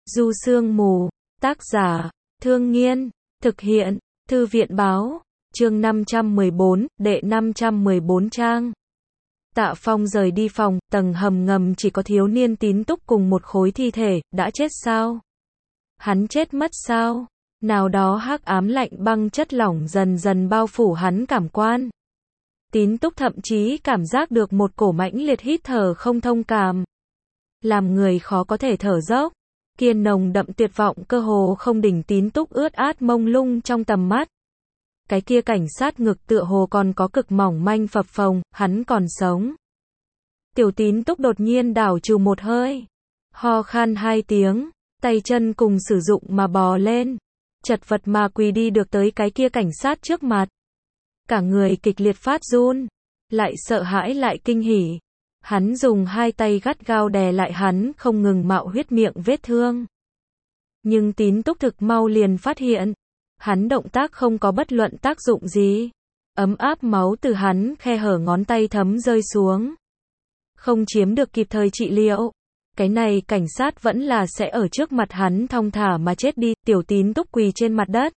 Du Sương Mù, tác giả, Thương Nghiên, thực hiện, Thư viện Báo, chương 514, đệ 514 trang. Tạ Phong rời đi phòng, tầng hầm ngầm chỉ có thiếu niên Tín Túc cùng một khối thi thể, đã chết sao? Hắn chết mất sao? Nào đó hắc ám lạnh băng chất lỏng dần dần bao phủ hắn cảm quan. Tín Túc thậm chí cảm giác được một cổ mãnh liệt hít thở không thông cảm, làm người khó có thể thở dốc. Kiên nồng đậm tuyệt vọng cơ hồ không đỉnh Tín Túc ướt át mông lung trong tầm mắt. Cái kia cảnh sát ngực tựa hồ còn có cực mỏng manh phập phồng, hắn còn sống. Tiểu Tín Túc đột nhiên đảo trừ một hơi, ho khan 2 tiếng, tay chân cùng sử dụng mà bò lên, chật vật mà quỳ đi được tới cái kia cảnh sát trước mặt. Cả người kịch liệt phát run, lại sợ hãi lại kinh hỉ. Hắn dùng 2 tay gắt gao đè lại hắn không ngừng mạo huyết miệng vết thương. Nhưng Tín Túc thực mau liền phát hiện, hắn động tác không có bất luận tác dụng gì. Ấm áp máu từ hắn khe hở ngón tay thấm rơi xuống. Không chiếm được kịp thời trị liệu. Cái này cảnh sát vẫn là sẽ ở trước mặt hắn thong thả mà chết đi. Tiểu Tín Túc quỳ trên mặt đất,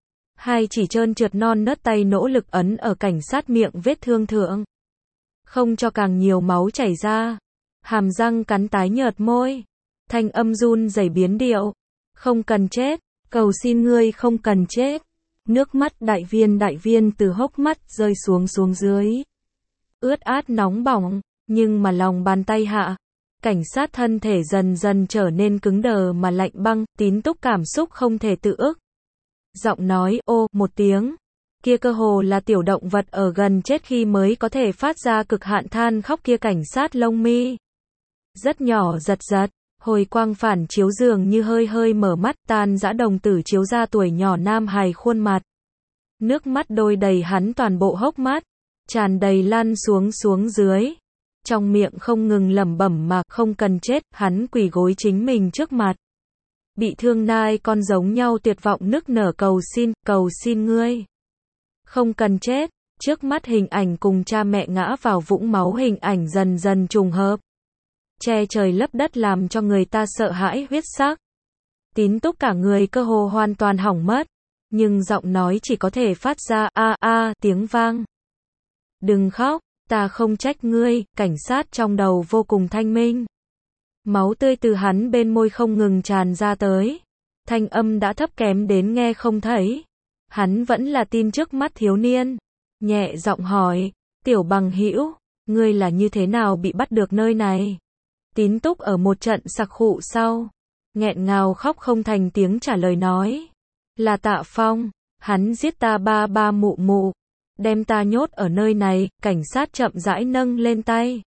2 chỉ trơn trượt non nớt tay nỗ lực ấn ở cảnh sát miệng vết thương thượng, không cho càng nhiều máu chảy ra. Hàm răng cắn tái nhợt môi, thanh âm run rẩy biến điệu. Không cần chết, cầu xin ngươi không cần chết. Nước mắt đại viên từ hốc mắt rơi xuống dưới. Ướt át nóng bỏng, nhưng mà lòng bàn tay hạ, cảnh sát thân thể dần dần trở nên cứng đờ mà lạnh băng. Tín Túc cảm xúc không thể tự ức. Giọng nói ô một tiếng, kia cơ hồ là tiểu động vật ở gần chết khi mới có thể phát ra cực hạn than khóc kia. Cảnh sát lông mi rất nhỏ giật giật, hồi quang phản chiếu dường như hơi hơi mở mắt, tan dã đồng tử chiếu ra tuổi nhỏ nam hài khuôn mặt. Nước mắt đôi đầy hắn toàn bộ hốc mắt, tràn đầy lan xuống dưới. Trong miệng không ngừng lẩm bẩm mà không cần chết. Hắn quỳ gối chính mình trước mặt, bị thương nai con giống nhau tuyệt vọng nức nở cầu xin ngươi không cần chết. Trước mắt hình ảnh cùng cha mẹ ngã vào vũng máu hình ảnh dần dần trùng hợp, che trời lấp đất làm cho người ta sợ hãi huyết sắc. Tín Túc cả người cơ hồ hoàn toàn hỏng mất, nhưng giọng nói chỉ có thể phát ra a tiếng vang. Đừng khóc, ta không trách ngươi. Cảnh sát trong đầu vô cùng thanh minh. Máu tươi từ hắn bên môi không ngừng tràn ra tới. Thanh âm đã thấp kém đến nghe không thấy. Hắn vẫn là tin trước mắt thiếu niên, nhẹ giọng hỏi, tiểu bằng hữu, ngươi là như thế nào bị bắt được nơi này? Tín Túc ở một trận sặc khụ sau, nghẹn ngào khóc không thành tiếng trả lời nói, là Tạ Phong, hắn giết ta ba mụ, đem ta nhốt ở nơi này. Cảnh sát chậm rãi nâng lên tay,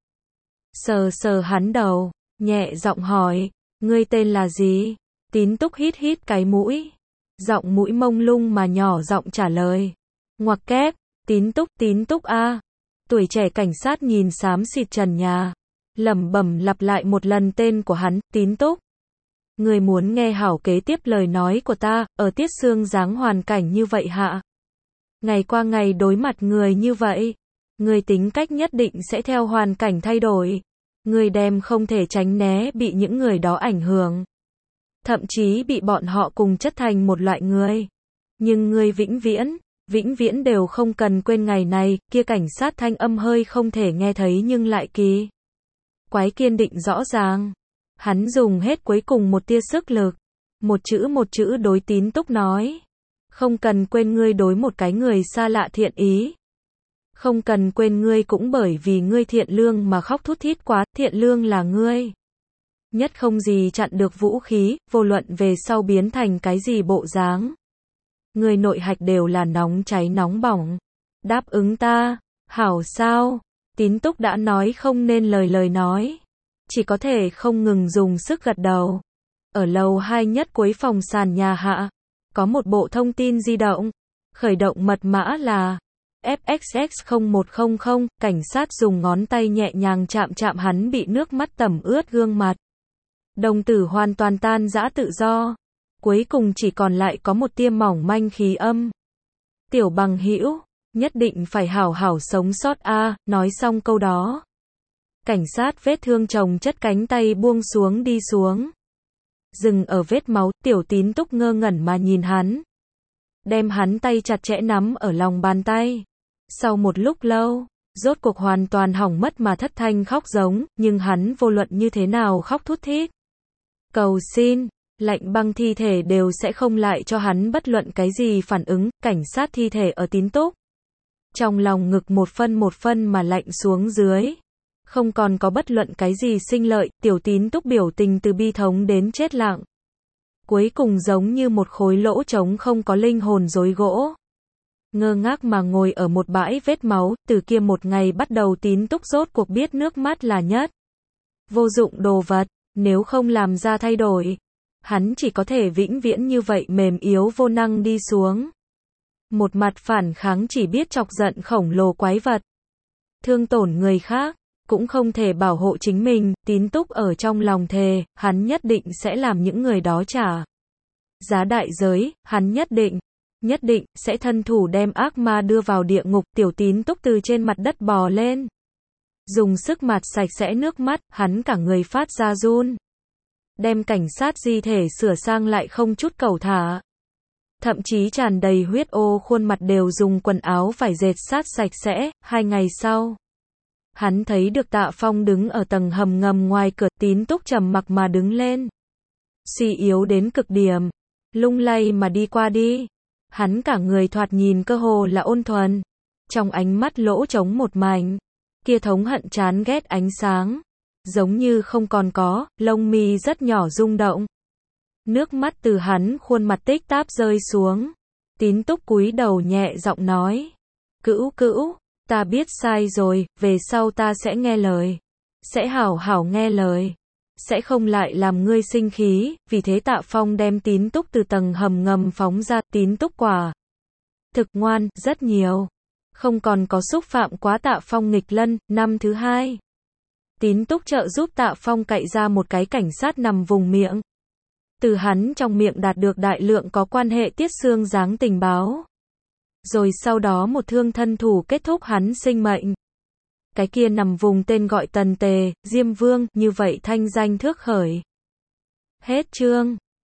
sờ hắn đầu, nhẹ giọng hỏi, ngươi tên là gì? Tín Túc hít cái mũi, giọng mũi mông lung mà nhỏ giọng trả lời, ngoặc kép, Tín Túc a. Tuổi trẻ cảnh sát nhìn xám xịt trần nhà, lẩm bẩm lặp lại một lần tên của hắn, Tín Túc. Người muốn nghe hảo kế tiếp lời nói của ta, ở Tiết Sương dáng hoàn cảnh như vậy hạ, ngày qua ngày đối mặt người như vậy, người tính cách nhất định sẽ theo hoàn cảnh thay đổi. Người đem không thể tránh né bị những người đó ảnh hưởng, thậm chí bị bọn họ cùng chất thành một loại người. Nhưng người vĩnh viễn đều không cần quên ngày này. Kia cảnh sát thanh âm hơi không thể nghe thấy nhưng lại kỳ quái kiên định rõ ràng. Hắn dùng hết cuối cùng một tia sức lực, một chữ đối Tín Túc nói, không cần quên ngươi đối một cái người xa lạ thiện ý. Không cần quên ngươi cũng bởi vì ngươi thiện lương mà khóc thút thít quá. Thiện lương là ngươi nhất không gì chặn được vũ khí, vô luận về sau biến thành cái gì bộ dáng. Người nội hạch đều là nóng cháy nóng bỏng. Đáp ứng ta, hảo sao? Tín Túc đã nói không nên lời nói, chỉ có thể không ngừng dùng sức gật đầu. Ở lầu 2 nhất cuối phòng sàn nhà hạ, có một bộ thông tin di động, khởi động mật mã là FXX0100. Cảnh sát dùng ngón tay nhẹ nhàng chạm hắn bị nước mắt tẩm ướt gương mặt. Đồng tử hoàn toàn tan rã tự do, cuối cùng chỉ còn lại có một tia mỏng manh khí âm. Tiểu bằng hữu, nhất định phải hảo hảo sống sót a. Nói xong câu đó, cảnh sát vết thương chồng chất cánh tay buông xuống đi xuống. Dừng ở vết máu, Tiểu Tín Túc ngơ ngẩn mà nhìn hắn. Đem hắn tay chặt chẽ nắm ở lòng bàn tay. Sau một lúc lâu, rốt cuộc hoàn toàn hỏng mất mà thất thanh khóc giống, nhưng hắn vô luận như thế nào khóc thút thít. Cầu xin, lạnh băng thi thể đều sẽ không lại cho hắn bất luận cái gì phản ứng, cảnh sát thi thể ở Tín Túc. Trong lòng ngực một phân mà lạnh xuống dưới. Không còn có bất luận cái gì sinh lợi, Tiểu Tín Túc biểu tình từ bi thống đến chết lặng. Cuối cùng giống như một khối lỗ trống không có linh hồn rối gỗ. Ngơ ngác mà ngồi ở một bãi vết máu, từ kia một ngày bắt đầu Tín Túc rốt cuộc biết nước mắt là nhất vô dụng đồ vật, nếu không làm ra thay đổi, hắn chỉ có thể vĩnh viễn như vậy mềm yếu vô năng đi xuống. Một mặt phản kháng chỉ biết chọc giận khổng lồ quái vật, thương tổn người khác, cũng không thể bảo hộ chính mình. Tín Túc ở trong lòng thề, hắn nhất định sẽ làm những người đó trả giá đại giới, hắn nhất định sẽ thân thủ đem ác ma đưa vào địa ngục. Tiểu Tín Túc từ trên mặt đất bò lên, dùng sức mạt sạch sẽ nước mắt, hắn cả người phát ra run. Đem cảnh sát di thể sửa sang lại không chút cẩu thả. Thậm chí tràn đầy huyết ô khuôn mặt đều dùng quần áo vải dệt sát sạch sẽ. 2 ngày sau, hắn thấy được Tạ Phong đứng ở tầng hầm ngầm ngoài cửa. Tín Túc trầm mặc mà đứng lên, suy yếu đến cực điểm, lung lay mà đi qua đi. Hắn cả người thoạt nhìn cơ hồ là ôn thuần, trong ánh mắt lỗ trống một mảnh, kia thống hận chán ghét ánh sáng, giống như không còn có. Lông mi rất nhỏ rung động, nước mắt từ hắn khuôn mặt tích táp rơi xuống. Tín Túc cúi đầu nhẹ giọng nói, Cữu Cữu, ta biết sai rồi, về sau ta sẽ nghe lời, sẽ hảo hảo nghe lời, sẽ không lại làm ngươi sinh khí. Vì thế Tạ Phong đem Tín Túc từ tầng hầm ngầm phóng ra. Tín Túc quả thực ngoan, rất nhiều, không còn có xúc phạm quá Tạ Phong nghịch lân. Năm thứ 2, Tín Túc trợ giúp Tạ Phong cậy ra một cái cảnh sát nằm vùng miệng. Từ hắn trong miệng đạt được đại lượng có quan hệ tiết xương dáng tình báo. Rồi sau đó một thương thân thủ kết thúc hắn sinh mệnh. Cái kia nằm vùng tên gọi Tần Tề, Diêm Vương, như vậy thanh danh thước khởi. Hết chương.